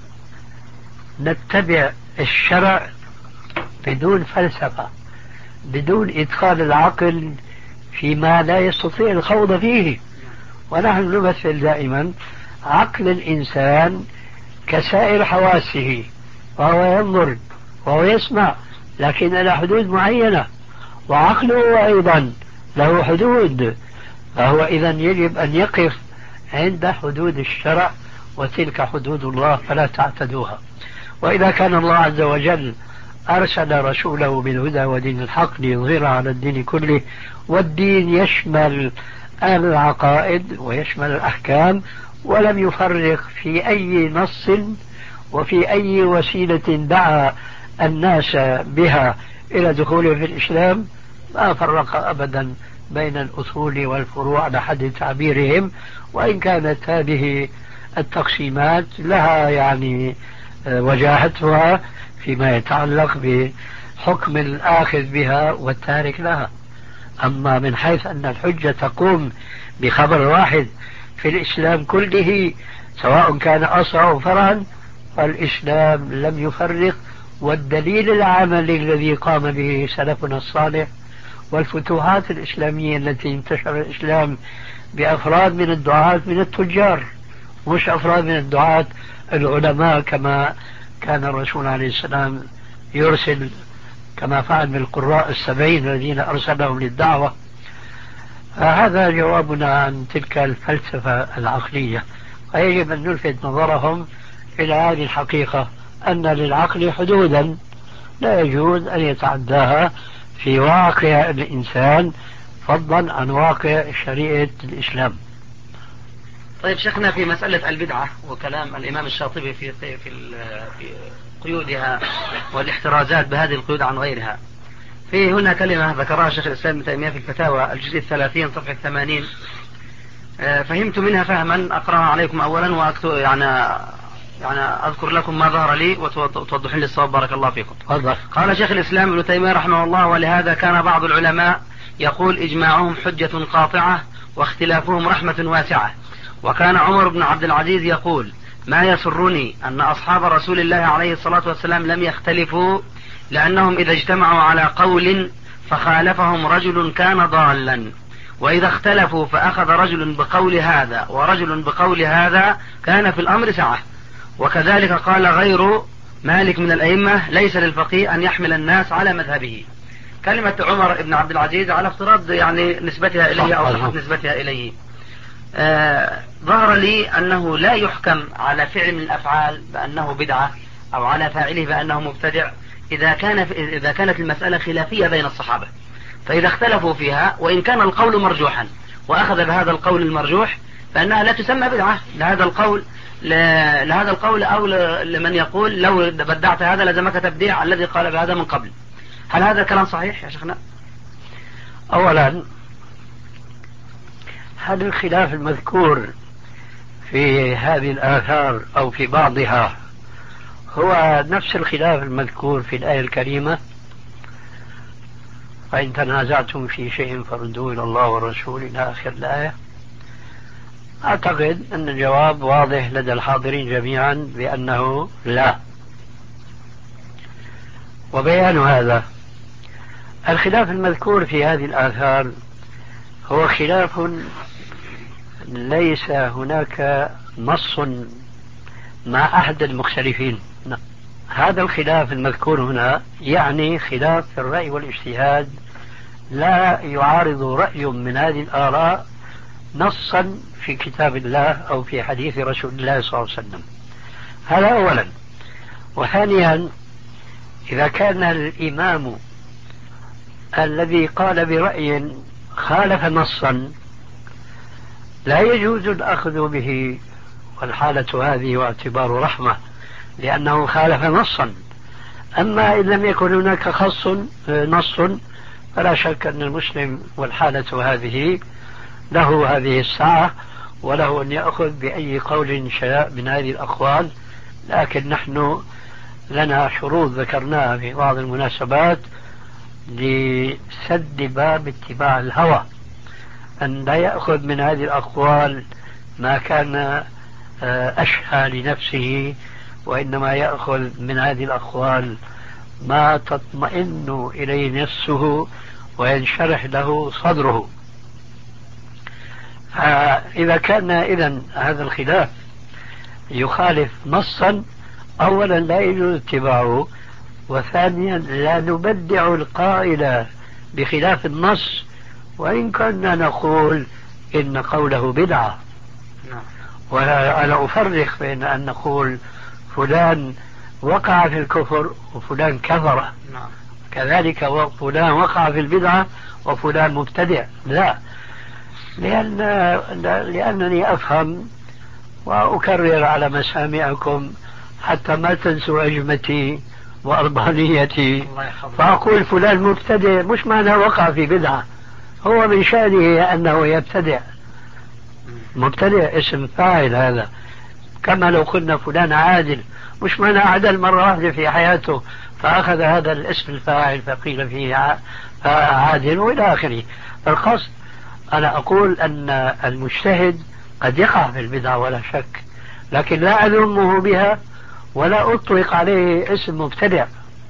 نتبع الشرع بدون فلسفة، بدون إدخال العقل فيما لا يستطيع الخوض فيه. ونحن نمثل دائما عقل الإنسان كسائر حواسه، وهو ينظر وهو يسمع لكن إلى حدود معينة، وعقله أيضا له حدود، فهو إذا يجب أن يقف عند حدود الشرع، وتلك حدود الله فلا تعتدوها. وإذا كان الله عز وجل أرسل رسوله بالهدى ودين الحق ليظهره على الدين كله، والدين يشمل العقائد ويشمل الأحكام، ولم يفرق في أي نص وفي أي وسيلة دعا الناس بها إلى دخوله في الإسلام، ما فرق أبدا بين الأصول والفروع على حد تعبيرهم، وإن كانت هذه التقسيمات لها يعني وجاهتها فيما يتعلق بحكم الآخذ بها والتارك لها. أما من حيث أن الحجة تقوم بخبر واحد في الإسلام كله سواء كان أصلا أو فرعا، فالإسلام لم يفرق، والدليل العملي الذي قام به سلفنا الصالح والفتوحات الإسلامية التي انتشر الإسلام بأفراد من الدعاة من التجار، مش أفراد من الدعاة العلماء كما كان الرسول عليه السلام يرسل، كما فعل بالقراء السبعين الذين أرسلهم للدعوة. هذا جوابنا عن تلك الفلسفة العقلية. ويجب أن نلفت نظرهم إلى هذه الحقيقة، أن للعقل حدودا لا يجوز أن يتعداها في واقع الإنسان، فضلا عن واقع شريعة الإسلام. طيب شيخنا، في مسألة البدعة وكلام الإمام الشاطبي في في في قيودها والاحترازات بهذه القيود عن غيرها، في هنا كلمة ذكرها شيخ الإسلام ابن تيمية في الفتاوى الجزء الثلاثين صفحة ثمانين، فهمت منها فهما أقرأها عليكم أولا وأكتب يعني يعني أذكر لكم ما ظهر لي وتوضحين لي الصواب بارك الله فيكم. فضل. قال شيخ الإسلام ابن تيمية رحمه الله: ولهذا كان بعض العلماء يقول إجماعهم حجة قاطعة واختلافهم رحمة واسعة. وكان عمر بن عبد العزيز يقول: ما يسرني أن أصحاب رسول الله عليه الصلاة والسلام لم يختلفوا، لأنهم إذا اجتمعوا على قول فخالفهم رجل كان ضالا، وإذا اختلفوا فأخذ رجل بقول هذا ورجل بقول هذا كان في الأمر سعة. وكذلك قال غير مالك من الأئمة: ليس للفقيه أن يحمل الناس على مذهبه. كلمة عمر بن عبد العزيز على افتراض يعني نسبتها إليه أو صحة نسبتها إليه، آه ظهر لي أنه لا يحكم على فعل من الأفعال بأنه بدعة أو على فاعله بأنه مبتدع إذا كان إذا كانت المسألة خلافية بين الصحابة. فإذا اختلفوا فيها وإن كان القول مرجوحا وأخذ بهذا القول المرجوح فإنها لا تسمى بدعة لهذا القول لهذا القول أو لمن يقول لو بدعت هذا لزمك تبديع الذي قال بهذا من قبل. هل هذا كلام صحيح يا شيخنا؟ أولا، هذا الخلاف المذكور في هذه الآثار أو في بعضها هو نفس الخلاف المذكور في الآية الكريمة: فإن تنازعتم في شيء فردوه إلى الله والرسول إلى آخر الآية. أعتقد أن الجواب واضح لدى الحاضرين جميعا بأنه لا. وبيان هذا الخلاف المذكور في هذه الآثار هو خلاف ليس هناك نص مع أحد المختلفين. هذا الخلاف المذكور هنا يعني خلاف في الرأي والاجتهاد، لا يعارض رأي من هذه الآراء نصا في كتاب الله أو في حديث رسول الله صلى الله عليه وسلم. هذا أولا. وثانيا، إذا كان الإمام الذي قال برأي خالف نصا لا يجوز الأخذ به، والحالة هذه واعتبار رحمة لأنه خالف نصا. أما إن لم يكن هناك خص نص فلا شك أن المسلم والحالة هذه له هذه الساعة وله أن يأخذ بأي قول شاء من هذه الأقوال. لكن نحن لنا شروط ذكرناها في بعض المناسبات لسد باب اتباع الهوى، أن لا يأخذ من هذه الأقوال ما كان أشهى لنفسه، وإنما يأخذ من هذه الأقوال ما تطمئن إليه نفسه وينشرح له صدره. إذا كان إذن هذا الخلاف يخالف نصا، أولا لا يجوز اتباعه، وثانيا لا نبدع القائل بخلاف النص وإن كنا نقول إن قوله بدعة. وأنا أفرق بين أن نقول فلان وقع في الكفر وفلان كفر، كذلك فلان وقع في البدعة وفلان مبتدع، لا، لأن لأنني أفهم وأكرر على مسامعكم حتى ما تنسوا عجمتي وأربانيتي، فأقول فلان مبتدع مش معنى وقع في بدعة، هو من شأنه أنه يبتدع. مبتدع اسم فاعل هذا، كما لو قلنا فلان عادل مش معنى عدل مرة واحدة في حياته فأخذ هذا الاسم الفاعل فقيل فيه عادل وإلى آخره. فالقصد أنا أقول أن المجتهد قد يقع في البدعة ولا شك، لكن لا أذمه بها ولا أطلق عليه اسم مبتدع،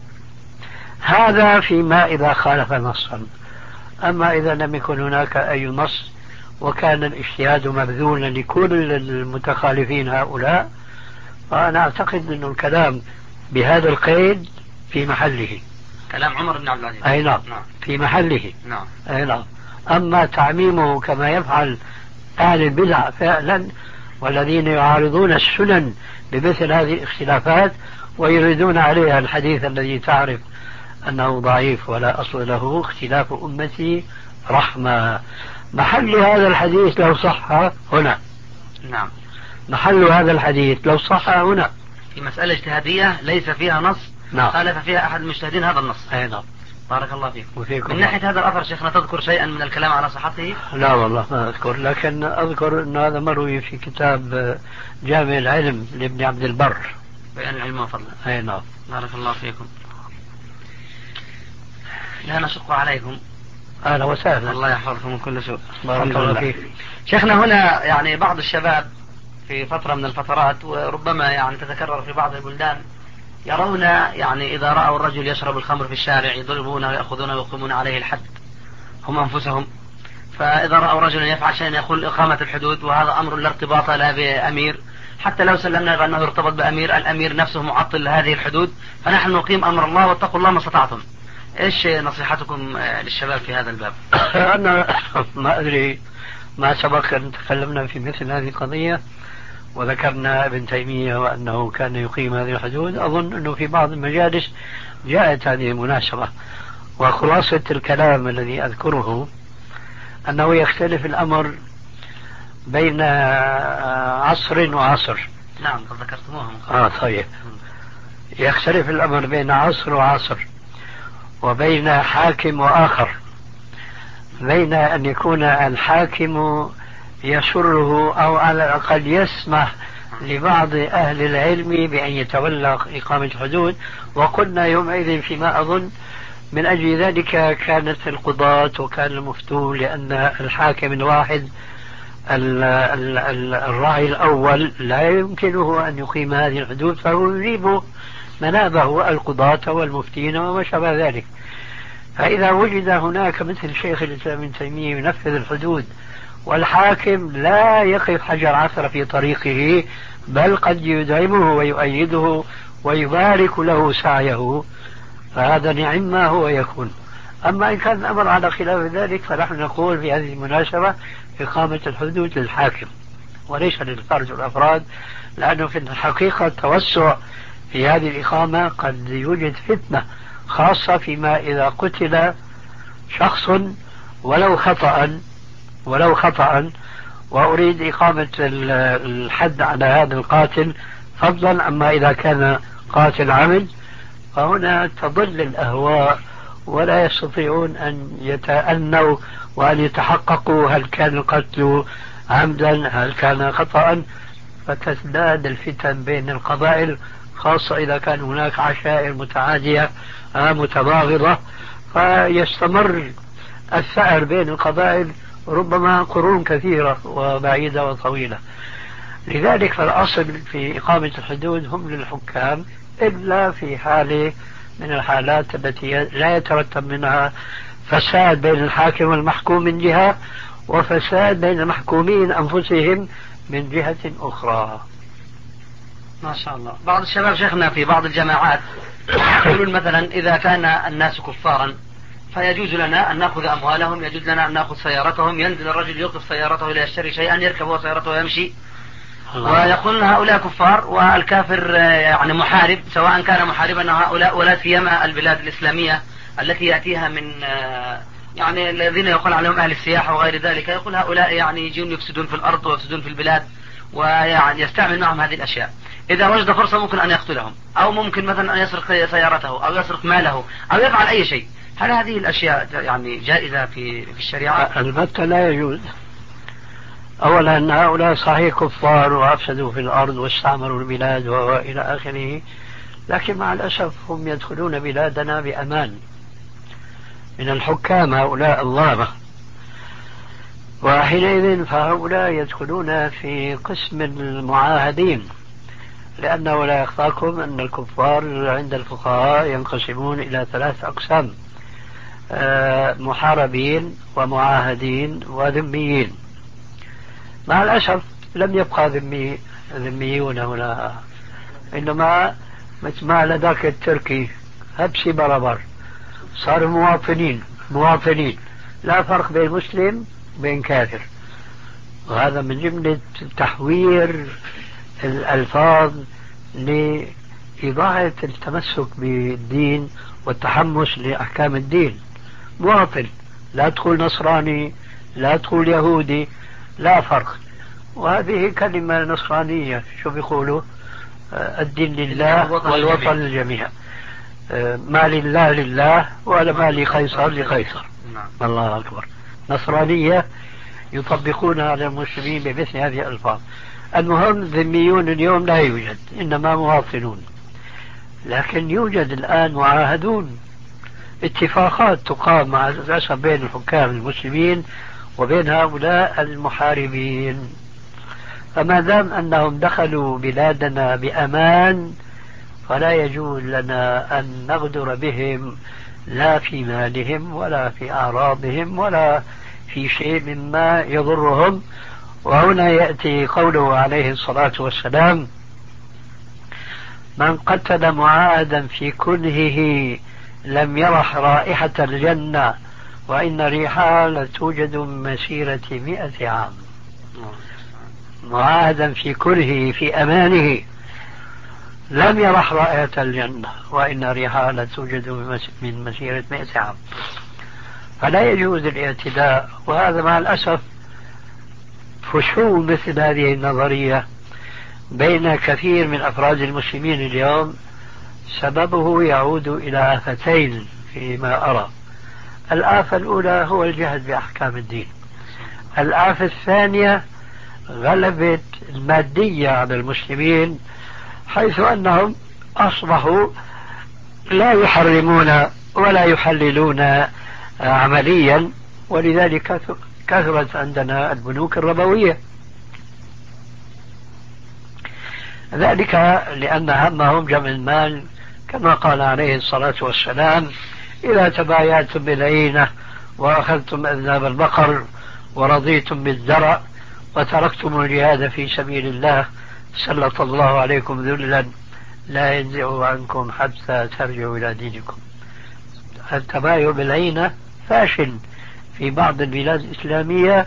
هذا فيما إذا خالف نصا. أما إذا لم يكن هناك أي نص وكان الاجتهاد مبذولا لكل المتخالفين هؤلاء، فأنا أعتقد أن الكلام بهذا القيد في محله. كلام عمر بن عبد العزيز أي نعم في محله. نعم. أي نعم. أما تعميمه كما يفعل أهل البدع فعلا والذين يعارضون السنن بمثل هذه الاختلافات ويريدون عليها الحديث الذي تعرف أنه ضعيف ولا أصل له، اختلاف أمتي رحمة، محل هذا الحديث لو صح هنا. نعم. محل هذا الحديث لو صح هنا في مسألة اجتهادية ليس فيها نص. نعم. خالف فيها أحد المجتهدين هذا النص. أي نعم. بارك الله فيكم. وفيكم. من ناحية هذا الأثر شيخنا تذكر شيئا من الكلام على صحته؟ لا والله ما أذكر، لكن أذكر أن هذا مروي في كتاب جامع العلم لابن عبد البر، بيان العلم وفضله. أي نعم. بارك الله فيكم. لا نشق عليكم. أهلا وسهلا. الله يحفظكم من كل سوء. بارك الله فيك. شيخنا هنا يعني بعض الشباب في فترة من الفترات وربما يعني تتكرر في بعض البلدان يرون يعني إذا رأوا الرجل يشرب الخمر في الشارع يضربونه ويأخذونه ويقيمون عليه الحد هم أنفسهم، فإذا رأوا رجلا يفعل شيئا يقول إقامة الحدود، وهذا أمر لا ارتباط لا بأمير، حتى لو سلمنا بأنه ارتبط بأمير، الأمير نفسه معطل لهذه الحدود، فنحن نقيم أمر الله واتقوا الله ما استطعتم. إيش نصيحتكم للشباب في هذا الباب؟ أنا ما أدري ما سبق أن تكلمنا في مثل هذه القضية وذكرنا ابن تيمية وأنه كان يقيم هذه الحدود، أظن أنه في بعض المجالس جاءت هذه المناسبة، وخلاصة الكلام الذي أذكره أنه يختلف الأمر بين عصر وعصر. نعم قد ذكرتموها. آه طيب. يختلف الأمر بين عصر وعصر، وبين حاكم وآخر، بين أن يكون الحاكم يسره أو على الأقل يسمح لبعض أهل العلم بأن يتولى إقامة الحدود، وقلنا يومئذ فيما أظن من أجل ذلك كانت القضاة وكان المفتون، لأن الحاكم الواحد الراعي الأول لا يمكنه أن يقيم هذه الحدود، فهو يجيب منابه القضاة والمفتين وما شابه ذلك. فإذا وجد هناك مثل شيخ الإسلام ابن تيمية ينفذ الحدود والحاكم لا يقف حجر عثرة في طريقه، بل قد يدعمه ويؤيده ويبارك له سعيه، فهذا نعم ما هو يكون. أما إن كان الأمر على خلاف ذلك فنحن نقول في هذه المناسبة إقامة الحدود للحاكم وليس للفرد والأفراد، لأنه في الحقيقة التوسع في هذه الإقامة قد يوجد فتنة، خاصة فيما إذا قتل شخص ولو خطأ ولو خطأ وأريد إقامة الحد على هذا القاتل فضلا، أما إذا كان قاتل عمد فهنا تضل الأهواء ولا يستطيعون أن يتأنوا وأن يتحققوا هل كان القتل عمدا هل كان خطأ، فتزداد الفتن بين القبائل، خاصة إذا كان هناك عشائر متعادية متباغضة، فيستمر السعر بين القبائل ربما قرون كثيرة وبعيدة وطويلة. لذلك فالأصل في إقامة الحدود هم للحكام، إلا في حالة من الحالات التي لا يترتب منها فساد بين الحاكم والمحكوم من جهة، وفساد بين المحكومين أنفسهم من جهة أخرى. ما شاء الله. بعض الشباب شيخنا في بعض الجماعات يقولون مثلا إذا كان الناس كفارا فيجوز لنا أن نأخذ أموالهم، يجوز لنا أن نأخذ سيارتهم، ينزل الرجل يوقف سيارته إلى يشتري شيئا يركب سيارته ويمشي، ويقولون هؤلاء كفار والكافر يعني محارب، سواء كان محاربا هؤلاء ولا سيما البلاد الإسلامية التي يأتيها من يعني الذين يقول عليهم أهل السياحة وغير ذلك، يقول هؤلاء يعني يجون يفسدون في الأرض ويفسدون في البلاد، ويعني يستعمل معهم هذه الأشياء. إذا وجد فرصة ممكن أن يقتلهم، أو ممكن مثلا أن يسرق سيارته أو يسرق ماله أو يفعل أي شيء. هل هذه الأشياء يعني جائزة في في الشريعة؟ البتة لا يجوز. أولا أن هؤلاء صحيح كفار وأفسدوا في الأرض واستعمروا البلاد وإلى آخره، لكن مع الأسف هم يدخلون بلادنا بأمان من الحكام هؤلاء الظالمة، وحينئذ فهؤلاء يدخلون في قسم المعاهدين، لأنه لا يخفاكم أن الكفار عند الفقهاء ينقسمون إلى ثلاث أقسام: محاربين ومعاهدين وذميين. مع الأسف لم يبقى ذمي ذميون هنا، إنما مثل ما لداك التركي هبسي بربر، صاروا مواطنين مواطنين لا فرق بين مسلم وبين كافر. وهذا من جملة تحوير الألفاظ لإضاعة التمسك بالدين والتحمس لأحكام الدين. مواطن، لا تقول نصراني لا تقول يهودي، لا فرق. وهذه كلمة نصرانية، شو بيقولوا؟ الدين لله والوطن للجميع. ما لله لله ولا ما لقيصر لقيصر. الله أكبر. نصرانية يطبقونها على المسلمين بمثل هذه الألفاظ. المهم ذميون اليوم لا يوجد، إنما مواطنون. لكن يوجد الآن معاهدون، اتفاقات تقام مع الأسف بين الحكام المسلمين وبين هؤلاء المحاربين. فما دام أنهم دخلوا بلادنا بأمان فلا يجوز لنا أن نغدر بهم، لا في مالهم ولا في أعراضهم ولا في شيء مما يضرهم. وهنا يأتي قوله عليه الصلاة والسلام: من قتل معاهدا في كنهه لم يرح رائحة الجنة وإن ريحها لتوجد من مسيرة مئة عام. معاهدا في كنهه في أمانه لم يرح رائحة الجنة وإن ريحها لتوجد من مسيرة مئة عام. فلا يجوز الاعتداء. وهذا مع الأسف فشو مثل هذه النظرية بين كثير من أفراد المسلمين اليوم، سببه يعود إلى آفتين فيما أرى. الآفة الأولى هو الجهل بأحكام الدين. الآفة الثانية غلبة المادية على المسلمين، حيث أنهم أصبحوا لا يحرمون ولا يحللون عمليا، ولذلك كثرت عندنا البنوك الربوية. ذلك لأن همهم جمع المال، كما قال عليه الصلاة والسلام: إذا تبايعتم بالعينة وأخذتم أذناب البقر ورضيتم بالزرع وتركتم الجهاد في سبيل الله سلط الله عليكم ذلا لا ينزع عنكم حتى ترجعوا إلى دينكم. التبايع بالعينة فاشل في بعض البلاد الإسلامية،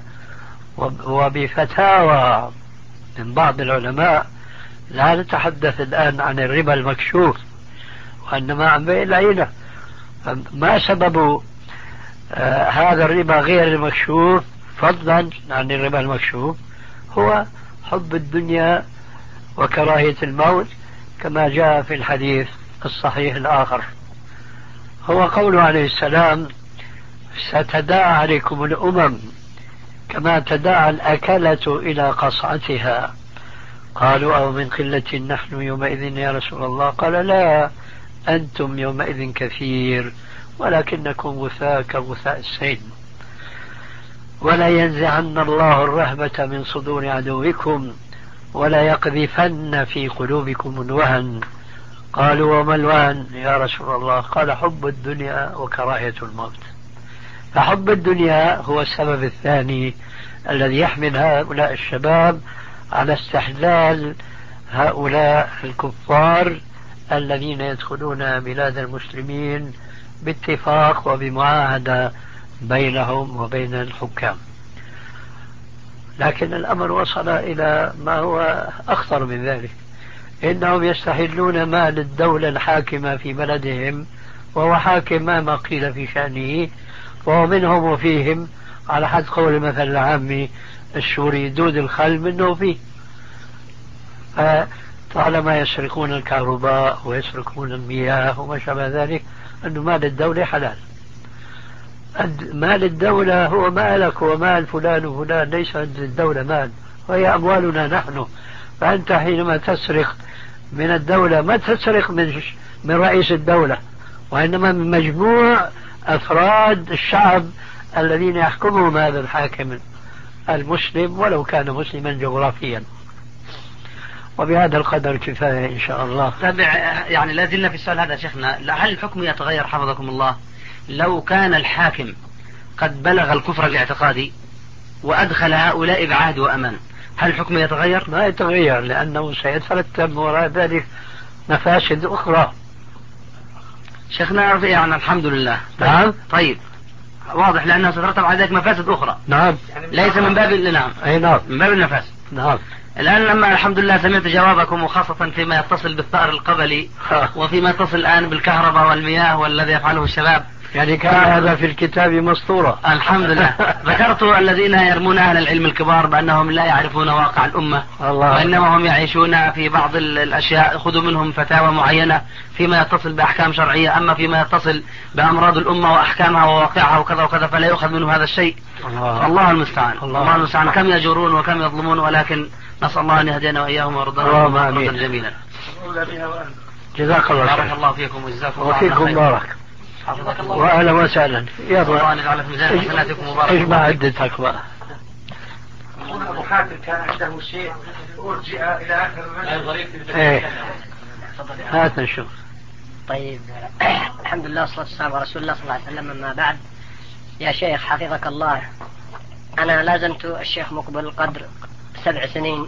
وبفتاوى من بعض العلماء. لا نتحدث الآن عن الربا المكشوف، وإنما عن بيع العينة. ما سبب آه هذا الربا غير المكشوف فضلا عن الربا المكشوف؟ هو حب الدنيا وكراهية الموت، كما جاء في الحديث الصحيح الآخر. هو قوله عليه السلام: ستداعى عليكم الأمم كما تداعى الأكلة إلى قصعتها. قالوا: أو من قلة نحن يومئذ يا رسول الله؟ قال: لا، أنتم يومئذ كثير ولكنكم غثاء كغثاء السيل. ولا ينزعن الله الرهبة من صدور عدوكم ولا يقذفن في قلوبكم الوهن. قالوا وما الوهن يا رسول الله؟ قال حب الدنيا وكراهية الموت. فحب الدنيا هو السبب الثاني الذي يحمل هؤلاء الشباب على استحلال هؤلاء الكفار الذين يدخلون بلاد المسلمين باتفاق وبمعاهدة بينهم وبين الحكام. لكن الأمر وصل إلى ما هو أخطر من ذلك، إنهم يستحلون مال الدولة الحاكمة في بلدهم، وهو حاكم ما قيل في شأنه، وهو منهم وفيهم، على حد قول المثل العامي السوري دود الخل منه فيه. طالما يسرقون الكهرباء ويسرقون المياه وما شابه ذلك، أن مال الدولة حلال. مال الدولة هو مالك ومال فلان وفلان، ليس عند الدولة مال، وهي أموالنا نحن. فأنت حينما تسرق من الدولة ما تسرق من من رئيس الدولة، وإنما من مجموع أفراد الشعب الذين يحكمهم هذا الحاكم المسلم ولو كان مسلما جغرافيا. وبهذا القدر كفاية إن شاء الله. يعني لا زلنا في السؤال هذا شيخنا، هل الحكم يتغير حفظكم الله لو كان الحاكم قد بلغ الكفر الاعتقادي وأدخل هؤلاء بعهد وأمان؟ هل الحكم يتغير؟ ما يتغير، لأنه سيترتب وراء ذلك مفاسد أخرى. شيخنا يعني الحمد لله. نعم. طيب واضح، لأنه سترتب على ذلك مفاسد أخرى. نعم. ليس من باب نعم. أي نعم. من باب المفاسد. نعم. الآن لما الحمد لله سمعت جوابكم، وخاصة فيما يتصل بالثأر القبلي وفيما يتصل الآن بالكهرباء والمياه والذي يفعله الشباب، يعني كان هذا في الكتاب مسطورة. الحمد لله. ذكرت الذين يرمون أهل العلم الكبار بأنهم لا يعرفون واقع الأمة، الله، وإنما هم يعيشون في بعض الأشياء، خذوا منهم فتاوى معينة فيما يتصل بأحكام شرعية، أما فيما يتصل بأمراض الأمة وأحكامها وواقعها وكذا وكذا فلا يؤخذ منهم هذا الشيء. الله, الله المستعان. الله, الله المستعان. كم يجورون وكم يظلمون، ولكن نسأل الله أن يهدينا وإياهم ويرضنا مرضا جميلا. جزاك الله خير. بارك الله فيكم وجزاكم الله خير. وفيكم بارك. وأهلا وسهلا. يا رب اجمع عدتك بقى. أبو حاتم كان عنده شيء أرجع إلى آخر المجلس. إيه هات نشوف. طيب الحمد لله والصلاة والسلام على رسول الله صلى الله عليه وسلم. أما بعد، يا شيخ حفظك الله، أنا لازمت الشيخ مقبل قدر سبع سنين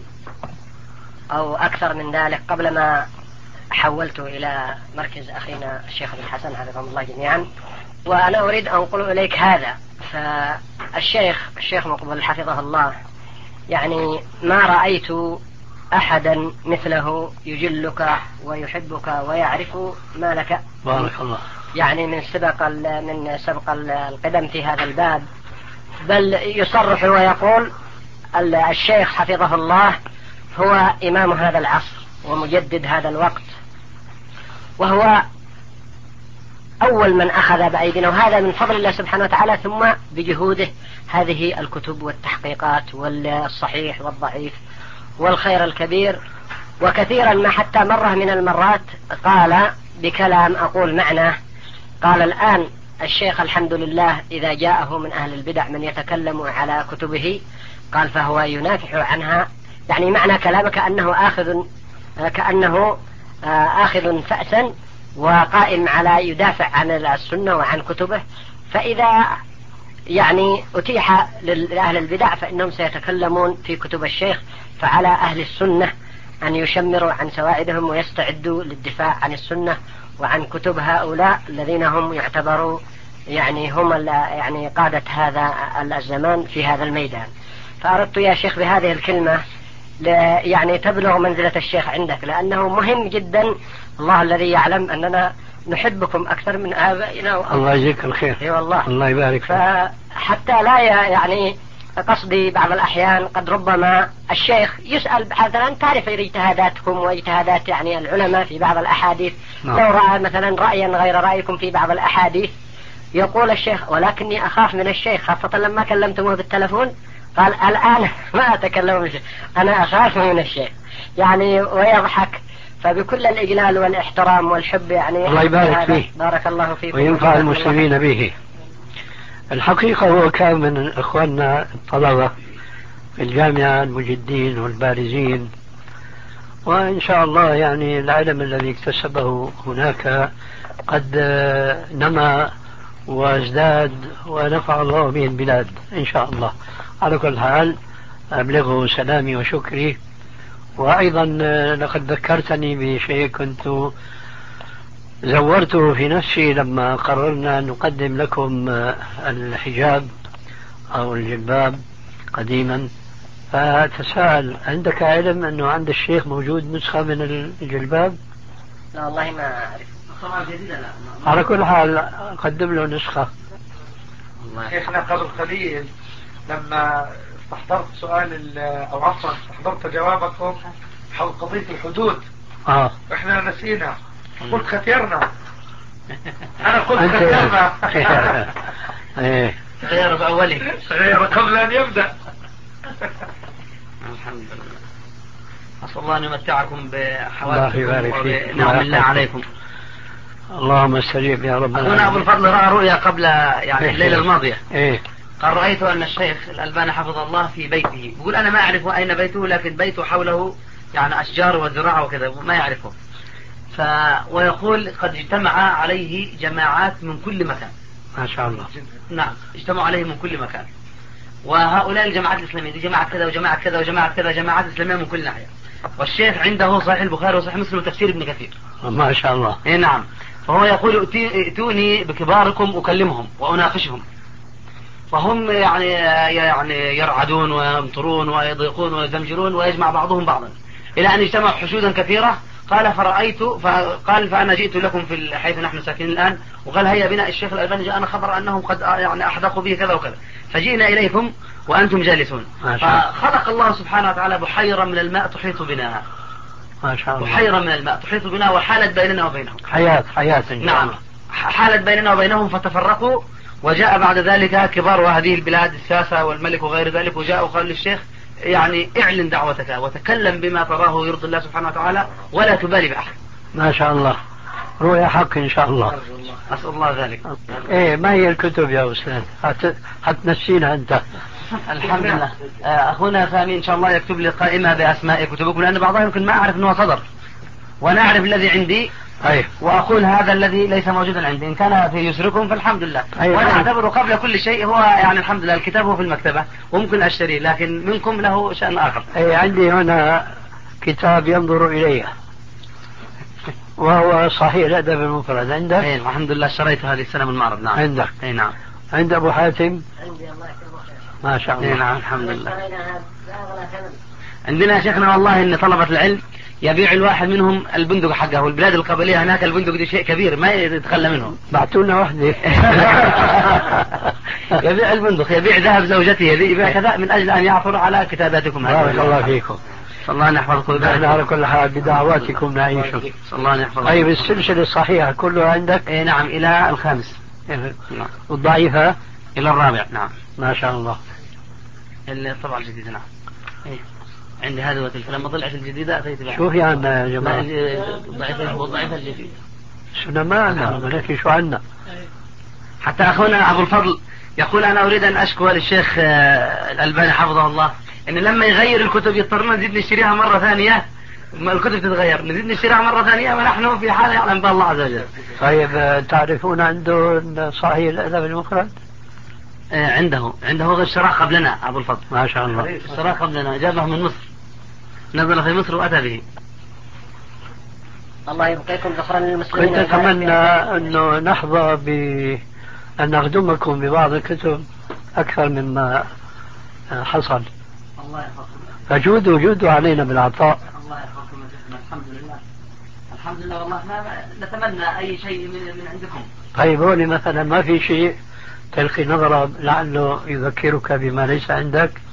أو أكثر من ذلك قبل ما حولت إلى مركز أخينا الشيخ ابن حسن حفظهم الله جميعا، وأنا أريد أن أنقل إليك هذا. فالشيخ الشيخ مقبل حفظه الله يعني ما رأيت أحدا مثله يجلك ويحبك ويعرف ما لك. بارك الله. يعني من سبق من سبق القدم في هذا الباب، بل يصرح ويقول الشيخ حفظه الله هو إمام هذا العصر ومجدد هذا الوقت، وهو أول من أخذ بأيدينا، وهذا من فضل الله سبحانه وتعالى، ثم بجهوده هذه الكتب والتحقيقات والصحيح والضعيف والخير الكبير. وكثيرا ما حتى مرة من المرات قال بكلام أقول معناه، قال الآن الشيخ الحمد لله إذا جاءه من أهل البدع من يتكلم على كتبه قال فهو ينافح عنها، يعني معنى كلامك أنه آخذ كأنه آخذ فأسا وقائم على يدافع عن السنة وعن كتبه. فإذا يعني أتيح لأهل البدع فإنهم سيتكلمون في كتب الشيخ، فعلى أهل السنة أن يشمروا عن سواعدهم ويستعدوا للدفاع عن السنة وعن كتب هؤلاء الذين هم يعتبروا يعني هم يعني قادة هذا الزمان في هذا الميدان. فأردت يا شيخ بهذه الكلمة يعني تبلغ منزلة الشيخ عندك، لأنه مهم جدا. الله الذي يعلم أننا نحبكم أكثر من آبائنا. الله يجزيك الخير. اي والله. الله يبارك. فحتى لا يعني قصدي بعض الأحيان قد ربما الشيخ يسأل مثلا تعرف اجتهاداتكم واجتهادات يعني العلماء في بعض الأحاديث. نعم. لو رأى مثلا رأيا غير رأيكم في بعض الأحاديث يقول الشيخ ولكني أخاف من الشيخ، خاصة لما كلمتموه بالتلفون قال الآن ما أتكلم من الشيخ، أنا أخاف من الشيخ يعني، ويضحك. فبكل الإجلال والاحترام والحب يعني الله يبارك فيه. بارك الله فيكم وينفع المسلمين به. الحقيقة هو كان من إخواننا الطلبة في الجامعة المجدين والبارزين، وإن شاء الله يعني العلم الذي اكتسبه هناك قد نمى وازداد ونفع الله به البلاد إن شاء الله. على كل حال أبلغه سلامي وشكري. وأيضا لقد ذكرتني بشيء كنت زورته في نفسي لما قررنا أن نقدم لكم الحجاب أو الجلباب قديما، فتساءل عندك علم أنه عند الشيخ موجود نسخة من الجلباب؟ لا والله ما أعرف. على كل حال قدم له نسخة. شيخنا قبل قليل لما استحضرت سؤال او عفوا استحضرت جوابكم حول قضية الحدود اه احنا نسينا قلت ختيرنا. انا قلت ختيرنا. ايه غير بأولي غير قبل ان يبدأ. الحمد لله. أسأل الله أن يمتعكم بحوادثكم وبنعم الله عليكم. اللهم استجيب يا رب. أخونا أبو الفضل رأى رؤيا قبل يعني الليلة الماضية. إيه؟ قال رأيت أن الشيخ الألباني حفظه الله في بيته، يقول أنا ما أعرف أين بيته لكن بيته حوله يعني أشجار وزراعة وكذا ما يعرفه. ف... ويقول قد اجتمع عليه جماعات من كل مكان. ما شاء الله. نعم اجتمعوا عليه من كل مكان. وهؤلاء الجماعات الإسلامية دي جماعة كذا وجماعة كذا وجماعة كذا جماعات إسلامية من كل ناحية. والشيخ عنده صحيح البخاري وصحيح مسلم وتفسير ابن كثير. ما شاء الله. إيه نعم. فهو يقول ائتوني بكباركم أكلمهم وأناقشهم. فهم يعني يعني يرعدون ويمطرون ويضيقون ويزمجرون ويجمع بعضهم بعضا إلى أن اجتمعوا حشودا كثيرة. قال فرأيت فقال فأنا جئت لكم في حيث نحن ساكنين الآن، وقال هيا بنا الشيخ الألباني جاءنا خبر أنهم قد يعني أحدقوا به كذا وكذا، فجئنا إليكم وأنتم جالسون. فخلق الله سبحانه وتعالى بحيرة من الماء تحيط بنا. ما شاء الله. بحيرة من الماء تحيط بنا وحالت بيننا وبينهم. حياة حياة. نعم حالت بيننا وبينهم فتفرقوا. وجاء بعد ذلك كبار هذه البلاد الساسة والملك وغير ذلك، وجاء وقال للشيخ يعني اعلن دعوتك وتكلم بما تراه يرضي الله سبحانه وتعالى ولا تبالي بأحد. ما شاء الله. رؤيا حق إن شاء الله. أسأل الله ذلك. إيه ما هي الكتب يا أستاذ؟ حتنسينا أنت. الحمد لله. أخونا سامي إن شاء الله يكتب لي قائمة بأسماء كتبكم، لأن بعضها يمكن ما أعرف أنه صدر، وأنا أعرف الذي عندي. أيه. وأقول هذا الذي ليس موجودا عندي إن كان في يسركم فالحمد لله. أيه. وأنا أعتبره قبل كل شيء هو يعني الحمد لله الكتاب هو في المكتبة وممكن أشتريه، لكن منكم له شأن آخر. أي عندي هنا كتاب ينظر إليه وهو صحيح الأدب المفرد. عندك؟ أيه الحمد لله اشتريت هذه السنة من معرض. نعم. عندك؟ أي نعم. عند أبو حاتم؟ عندي الله يكرمك. ما شاء الله. أي نعم الحمد لله. عندنا شيخنا والله إن طلبة العلم يبيع الواحد منهم البندق حقه، والبلاد القبلية هناك البندق دي شيء كبير ما يتخلى منه. بعتونا وحدة. يبيع البندق، يبيع ذهب زوجته، يبيع كذا من أجل أن يعثر على كتاباتكم. بارك الله فيكم. صلى الله أن يحفظكم. نحن على كل حال بدعواتكم نعيش. صلى الله أن يحفظكم. طيب السلسلة الصحيحة كلها عندك؟ إيه نعم إلى الخامس. نعم. والضعيفة إلى الرابع. نعم. ما شاء الله. الطبعة الجديدة. نعم. إيه. عندي هذا وتلك لما طلعت الجديدة أتيت بها. شو في عنا يا جماعة؟ الضعيفة والضعيفة الجديدة. شو ما عنا ولكن شو عنا؟ حتى أخونا أبو الفضل يقول أنا أريد أن أشكو للشيخ الألباني حفظه الله إن لما يغير الكتب يضطرنا نزيد نشتريها مرة ثانية. الكتب تتغير نزيد نشتريها مرة ثانية ونحن في حالة يعلم بها الله عز وجل. طيب تعرفون عنده صحيح الأدب المفرد؟ عنده عنده اشتراه قبلنا أبو الفضل. ما شاء الله. اشتراه قبلنا جابه من مصر، نزل في مصر وأتى به. الله يبقيكم ذخرا للمسلمين. كنت أتمنى أنه نحظى بأن نخدمكم ببعض الكتب أكثر مما حصل. الله يحفظكم. فجودوا جودوا علينا بالعطاء. الله يحفظكم. الحمد لله. الحمد لله والله ما نتمنى أي شيء من من عندكم. طيب هوني مثلا ما في شيء تلقي نظرة لعله يذكرك بما ليس عندك؟